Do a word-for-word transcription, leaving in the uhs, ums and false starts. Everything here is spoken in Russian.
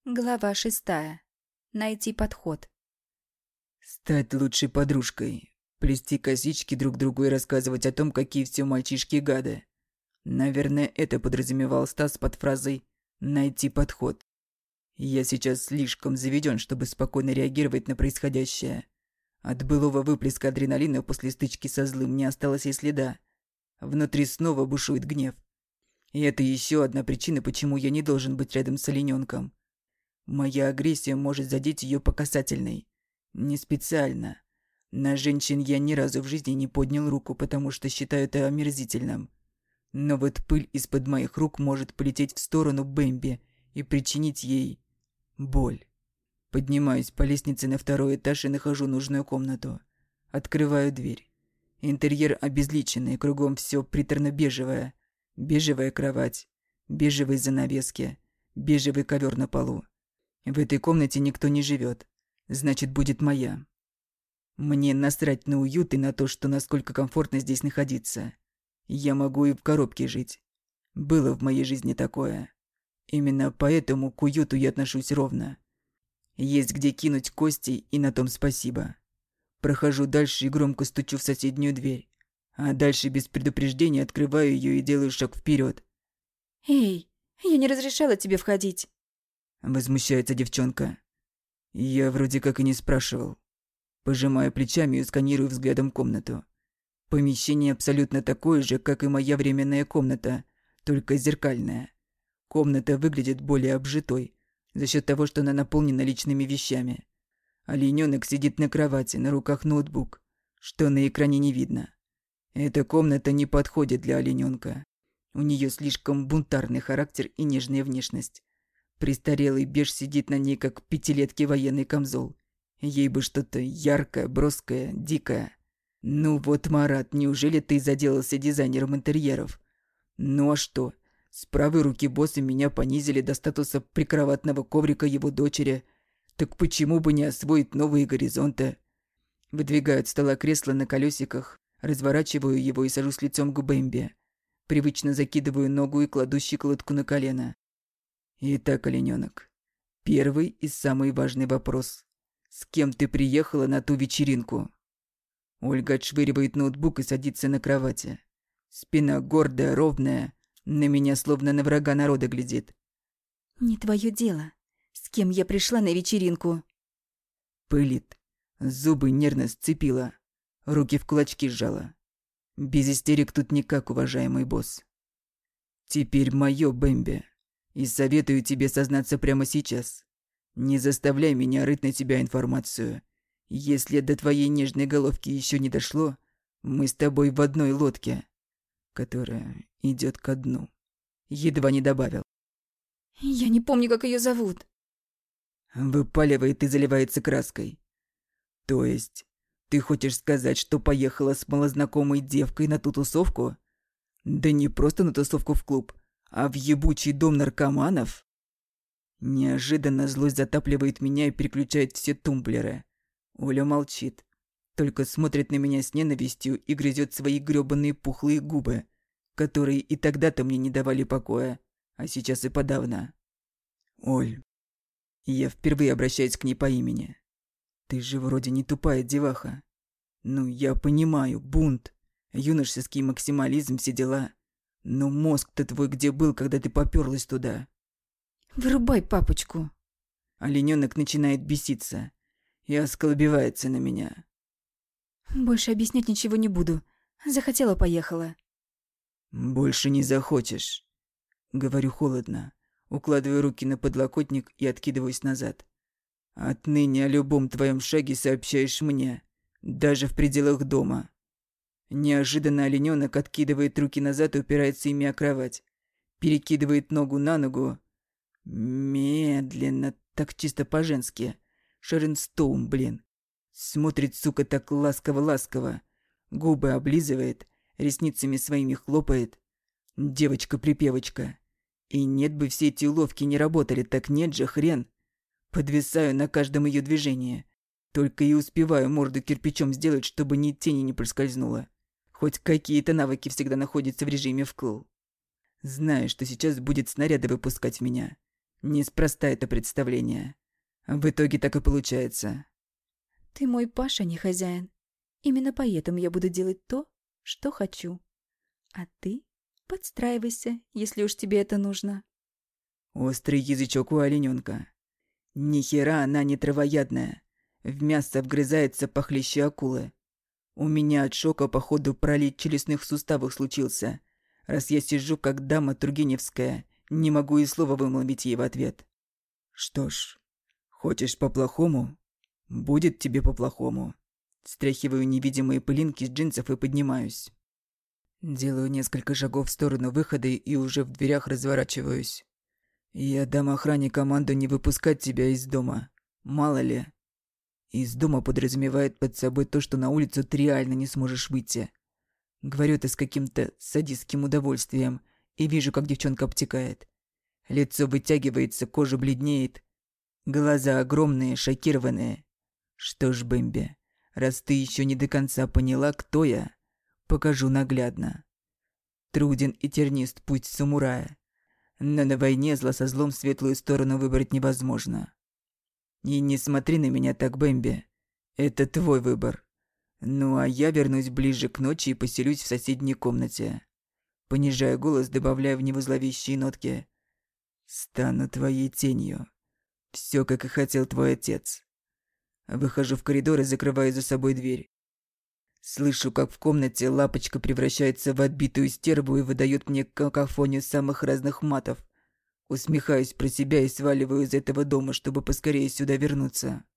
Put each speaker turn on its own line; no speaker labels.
Глава шестая. Найти подход.
Стать лучшей подружкой. Плести косички друг другу и рассказывать о том, какие все мальчишки гады. Наверное, это подразумевал Стас под фразой «найти подход». Я сейчас слишком заведен, чтобы спокойно реагировать на происходящее. От былого выплеска адреналина после стычки со злым не осталось и следа. Внутри снова бушует гнев. И это еще одна причина, почему я не должен быть рядом с олененком. Моя агрессия может задеть ее по касательной. Не специально. На женщин я ни разу в жизни не поднял руку, потому что считаю это омерзительным. Но вот пыль из-под моих рук может полететь в сторону Бэмби и причинить ей боль. Поднимаюсь по лестнице на второй этаж и нахожу нужную комнату. Открываю дверь. Интерьер обезличенный, кругом все приторно-бежевое. Бежевая кровать, бежевые занавески, бежевый ковер на полу. В этой комнате никто не живет. Значит, будет моя. Мне насрать на уют и на то, что насколько комфортно здесь находиться. Я могу и в коробке жить. Было в моей жизни такое. Именно поэтому к уюту я отношусь ровно. Есть где кинуть кости, и на том спасибо. Прохожу дальше и громко стучу в соседнюю дверь. А дальше без предупреждения открываю ее и делаю шаг вперед.
«Эй, я не разрешала тебе входить!»
Возмущается девчонка. Я вроде как и не спрашивал. Пожимаю плечами и сканирую взглядом комнату. Помещение абсолютно такое же, как и моя временная комната, только зеркальная. Комната выглядит более обжитой, за счет того, что она наполнена личными вещами. Оленёнок сидит на кровати, на руках ноутбук, что на экране не видно. Эта комната не подходит для оленёнка. У неё слишком бунтарный характер и нежная внешность. Престарелый беж сидит на ней, как пятилетки военный камзол. Ей бы что-то яркое, броское, дикое. Ну вот, Марат, неужели ты заделался дизайнером интерьеров? Ну а что? С правой руки босса меня понизили до статуса прикроватного коврика его дочери. Так почему бы не освоить новые горизонты? Выдвигаю от стола кресло на колесиках, разворачиваю его и сажусь лицом к Бэмби. Привычно закидываю ногу и кладу щиколотку на колено. Итак, оленёнок, первый и самый важный вопрос. С кем ты приехала на ту вечеринку? Ольга отшвыривает ноутбук и садится на кровати. Спина гордая, ровная, на меня словно на врага народа глядит.
«Не твое дело. С кем я пришла на вечеринку?»
Пылит. Зубы нервно сцепила. Руки в кулачки сжала. Без истерик тут никак, уважаемый босс. Теперь моё, Бэмби. И советую тебе сознаться прямо сейчас. Не заставляй меня рыть на тебя информацию. Если до твоей нежной головки еще не дошло, мы с тобой в одной лодке, которая идет ко дну. Едва не добавил.
«Я не помню, как ее зовут».
Выпаливает и заливается краской. То есть, ты хочешь сказать, что поехала с малознакомой девкой на ту тусовку? Да не просто на тусовку в клуб, а в ебучий дом наркоманов? Неожиданно злость затапливает меня и переключает все тумблеры. Оля молчит, только смотрит на меня с ненавистью и грызет свои грёбаные пухлые губы, которые и тогда-то мне не давали покоя, а сейчас и подавно. Оль, я впервые обращаюсь к ней по имени. Ты же вроде не тупая деваха. Ну, я понимаю, бунт, юношеский максимализм, все дела. Но мозг-то твой где был, когда ты попёрлась туда?
«Вырубай папочку».
Оленёнок начинает беситься и осколбевается на меня.
«Больше объяснять ничего не буду. Захотела — поехала».
«Больше не захочешь», — говорю холодно, укладываю руки на подлокотник и откидываюсь назад. «Отныне о любом твоем шаге сообщаешь мне, даже в пределах дома». Неожиданно оленёнок откидывает руки назад и упирается ими о кровать. Перекидывает ногу на ногу. Медленно, так чисто по-женски. Шерон Стоун, блин. Смотрит, сука, так ласково-ласково. Губы облизывает, ресницами своими хлопает. Девочка-припевочка. И нет бы все эти уловки не работали, так нет же, хрен. Подвисаю на каждом ее движении. Только и успеваю морду кирпичом сделать, чтобы ни тени не проскользнуло. Хоть какие-то навыки всегда находятся в режиме вкл. Знаю, что сейчас будет снаряды выпускать в меня. Неспроста это представление. В итоге так и получается.
Ты мой Паша, не хозяин. Именно поэтому я буду делать то, что хочу. А ты подстраивайся, если уж тебе это нужно.
Острый язычок у олененка. Ни хера она не травоядная. В мясо вгрызается похлеще акулы. У меня от шока, походу, пролить челюстных суставов случился, раз я сижу, как дама Тургеневская, не могу и слова вымолвить ей в ответ. Что ж, хочешь по-плохому? Будет тебе по-плохому. Стряхиваю невидимые пылинки с джинсов и поднимаюсь. Делаю несколько шагов в сторону выхода и уже в дверях разворачиваюсь. Я дам охране команду не выпускать тебя из дома. Мало ли. Из дома подразумевает под собой то, что на улицу ты реально не сможешь выйти. Говорю это с каким-то садистским удовольствием и вижу, как девчонка обтекает. Лицо вытягивается, кожа бледнеет. Глаза огромные, шокированные. Что ж, Бэмби, раз ты еще не до конца поняла, кто я, покажу наглядно. Труден и тернист путь самурая. Но на войне зла со злом светлую сторону выбрать невозможно. И не смотри на меня так, Бэмби. Это твой выбор. Ну а я вернусь ближе к ночи и поселюсь в соседней комнате. Понижая голос, добавляя в него зловещие нотки. Стану твоей тенью. Все, как и хотел твой отец. Выхожу в коридор и закрываю за собой дверь. Слышу, как в комнате лапочка превращается в отбитую стерву и выдает мне какофонию самых разных матов. Усмехаюсь про себя и сваливаю из этого дома, чтобы поскорее сюда вернуться.